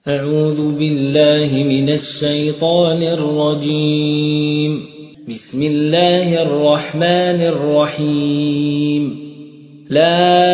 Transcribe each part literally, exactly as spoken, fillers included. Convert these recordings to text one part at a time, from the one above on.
أعوذ بالله من الشيطان الرجيم. بسم الله الرحمن الرحيم. لا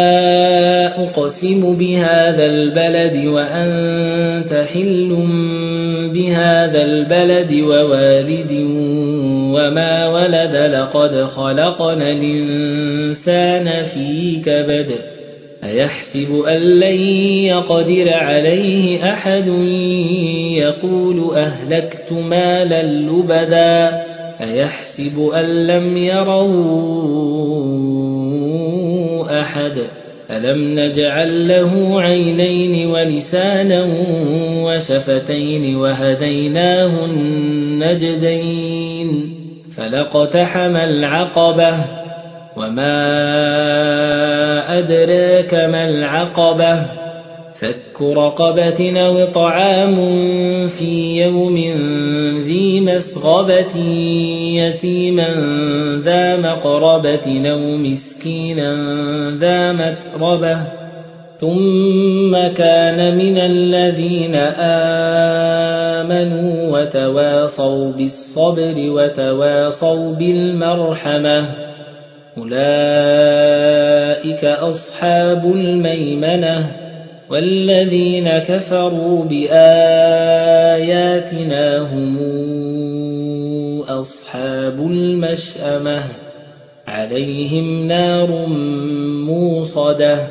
أقسم بهذا البلد وأنت حل بهذا البلد ووالد وما ولد لقد خلقنا الإنسان في كبد أيحسب أن لن يقدر عليه أحد يقول أهلكت مالا لبدا أيحسب أن لم يروا أحد ألم نجعل له عينين ولسانا وشفتين وهديناه النجدين فلاقتحم العقبة وما أدراك ما العقبة فك رقبة أو طعام في يوم ذي مسغبة يتيما ذا مقربة أو مسكينا ذا متربة ثم كان من الذين آمنوا وتواصوا بالصبر وتواصوا بالمرحمة أولئك أصحاب الميمنة والذين كفروا بآياتنا هم أصحاب المشأمة عليهم نار موصدة